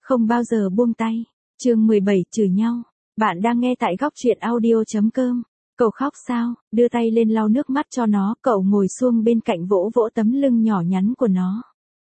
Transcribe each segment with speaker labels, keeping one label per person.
Speaker 1: Không bao giờ buông tay. Chương 17 chửi nhau. Bạn đang nghe tại góc truyện audio.com. Cậu khóc sao? Đưa tay lên lau nước mắt cho nó, cậu ngồi xuống bên cạnh vỗ vỗ tấm lưng nhỏ nhắn của nó.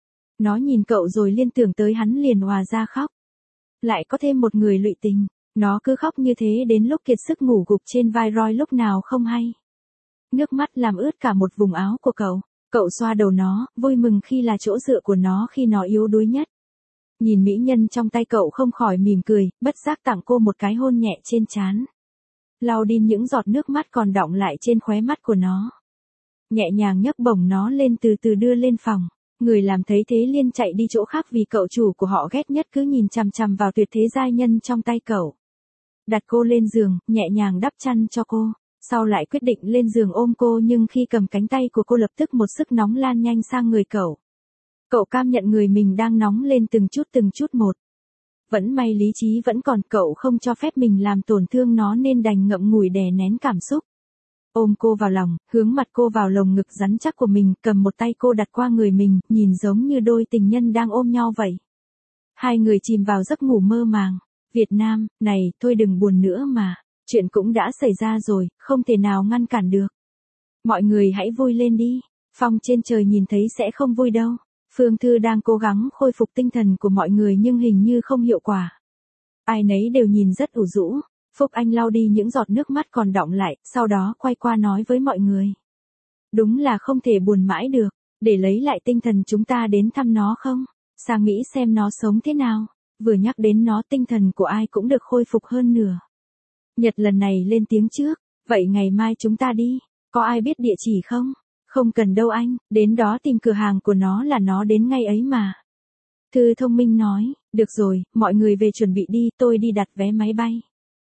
Speaker 1: Nó nhìn cậu rồi liên tưởng tới hắn liền òa ra khóc. Lại có thêm một người lụy tình. Nó cứ khóc như thế đến lúc kiệt sức ngủ gục trên vai Roy lúc nào không hay. Nước mắt làm ướt cả một vùng áo của cậu. Cậu xoa đầu nó, vui mừng khi là chỗ dựa của nó khi nó yếu đuối nhất. Nhìn mỹ nhân trong tay cậu không khỏi mỉm cười, bất giác tặng cô một cái hôn nhẹ trên trán. Lau đi những giọt nước mắt còn đọng lại trên khóe mắt của nó. Nhẹ nhàng nhấc bổng nó lên từ từ đưa lên phòng. Người làm thấy thế liên chạy đi chỗ khác vì cậu chủ của họ ghét nhất cứ nhìn chằm chằm vào tuyệt thế giai nhân trong tay cậu. Đặt cô lên giường, nhẹ nhàng đắp chăn cho cô. Sau lại quyết định lên giường ôm cô nhưng khi cầm cánh tay của cô lập tức một sức nóng lan nhanh sang người cậu. Cậu cảm nhận người mình đang nóng lên từng chút một. Vẫn may lý trí vẫn còn, cậu không cho phép mình làm tổn thương nó nên đành ngậm ngùi đè nén cảm xúc. Ôm cô vào lòng, hướng mặt cô vào lồng ngực rắn chắc của mình, cầm một tay cô đặt qua người mình, nhìn giống như đôi tình nhân đang ôm nhau vậy. Hai người chìm vào giấc ngủ mơ màng. Việt Nam, này, thôi đừng buồn nữa mà. Chuyện cũng đã xảy ra rồi, không thể nào ngăn cản được. Mọi người hãy vui lên đi. Phong trên trời nhìn thấy sẽ không vui đâu. Phương Thư đang cố gắng khôi phục tinh thần của mọi người nhưng hình như không hiệu quả. Ai nấy đều nhìn rất ủ rũ. Phúc Anh lau đi những giọt nước mắt còn đọng lại, sau đó quay qua nói với mọi người. Đúng là không thể buồn mãi được, để lấy lại tinh thần chúng ta đến thăm nó không? Sang Mỹ xem nó sống thế nào. Vừa nhắc đến nó tinh thần của ai cũng được khôi phục hơn nửa. Nhật lần này lên tiếng trước, vậy ngày mai chúng ta đi, có ai biết địa chỉ không? Không cần đâu anh, đến đó tìm cửa hàng của nó là nó đến ngay ấy mà. Thư thông minh nói, được rồi, mọi người về chuẩn bị đi, tôi đi đặt vé máy bay.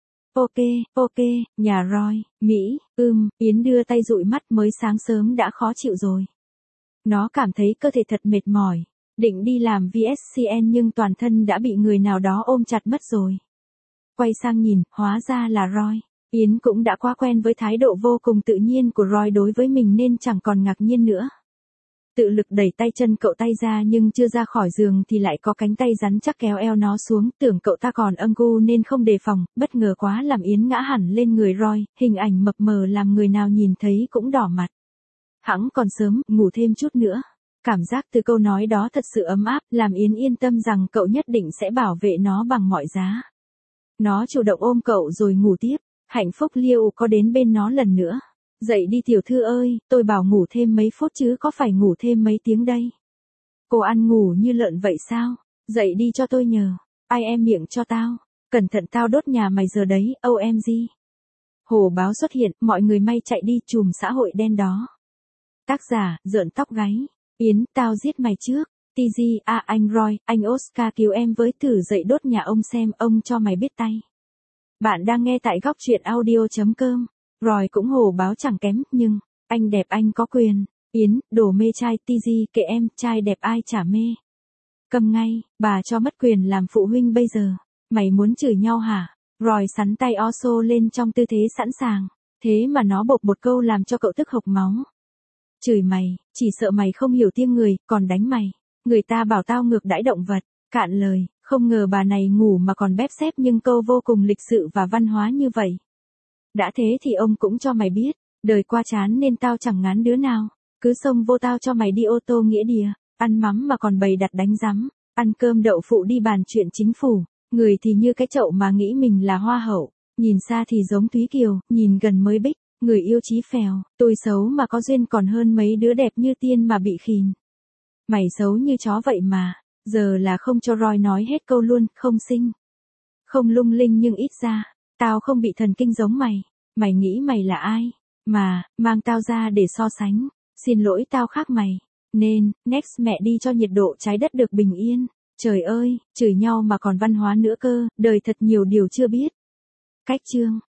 Speaker 1: Ok, nhà Roy, Mỹ, Yến đưa tay dụi mắt, mới sáng sớm đã khó chịu rồi. Nó cảm thấy cơ thể thật mệt mỏi, định đi làm VSCN nhưng toàn thân đã bị người nào đó ôm chặt mất rồi. Quay sang nhìn, hóa ra là Roy. Yến cũng đã quá quen với thái độ vô cùng tự nhiên của Roy đối với mình nên chẳng còn ngạc nhiên nữa. Tự lực đẩy tay chân cậu tay ra nhưng chưa ra khỏi giường thì lại có cánh tay rắn chắc kéo eo nó xuống, tưởng cậu ta còn âm gu nên không đề phòng, bất ngờ quá làm Yến ngã hẳn lên người Roy, hình ảnh mập mờ làm người nào nhìn thấy cũng đỏ mặt. Hẵng còn sớm, ngủ thêm chút nữa. Cảm giác từ câu nói đó thật sự ấm áp, làm Yến yên tâm rằng cậu nhất định sẽ bảo vệ nó bằng mọi giá. Nó chủ động ôm cậu rồi ngủ tiếp, hạnh phúc liêu có đến bên nó lần nữa. Dậy đi tiểu thư ơi, tôi bảo ngủ thêm mấy phút chứ có phải ngủ thêm mấy tiếng đây. Cô ăn ngủ như lợn vậy sao? Dậy đi cho tôi nhờ. Ai em miệng cho tao. Cẩn thận tao đốt nhà mày giờ đấy, OMG. Hồ báo xuất hiện, mọi người may chạy đi chùm xã hội đen đó. Tác giả, rợn tóc gáy. Yến, tao giết mày trước. TG, anh Roy, anh Oscar cứu em với, thử dậy đốt nhà ông xem, ông cho mày biết tay. Bạn đang nghe tại góc truyện audio.com. Roy cũng hồ báo chẳng kém, nhưng, anh đẹp anh có quyền. Yến, đồ mê trai, TG, kệ em, trai đẹp ai chả mê. Cầm ngay, bà cho mất quyền làm phụ huynh bây giờ. Mày muốn chửi nhau hả? Roy sắn tay Oso lên trong tư thế sẵn sàng. Thế mà nó bộc một câu làm cho cậu tức hộc máu. Chửi mày, chỉ sợ mày không hiểu tiếng người, còn đánh mày. Người ta bảo tao ngược đãi động vật. Cạn lời, không ngờ bà này ngủ mà còn bép xép nhưng câu vô cùng lịch sự và văn hóa như vậy. Đã thế thì ông cũng cho mày biết, đời qua chán nên tao chẳng ngán đứa nào. Cứ xông vô tao cho mày đi ô tô nghĩa địa, ăn mắm mà còn bày đặt đánh rắm, ăn cơm đậu phụ đi bàn chuyện chính phủ. Người thì như cái chậu mà nghĩ mình là hoa hậu, nhìn xa thì giống Thúy Kiều, nhìn gần mới bích, người yêu chí phèo, tôi xấu mà có duyên còn hơn mấy đứa đẹp như tiên mà bị khìn. Mày xấu như chó vậy mà, giờ là không cho Roy nói hết câu luôn, không xinh, không lung linh nhưng ít ra, tao không bị thần kinh giống mày. Mày nghĩ mày là ai? Mà, mang tao ra để so sánh. Xin lỗi tao khác mày. Nên, next mẹ đi cho nhiệt độ trái đất được bình yên. Trời ơi, chửi nhau mà còn văn hóa nữa cơ, đời thật nhiều điều chưa biết. Cách chương.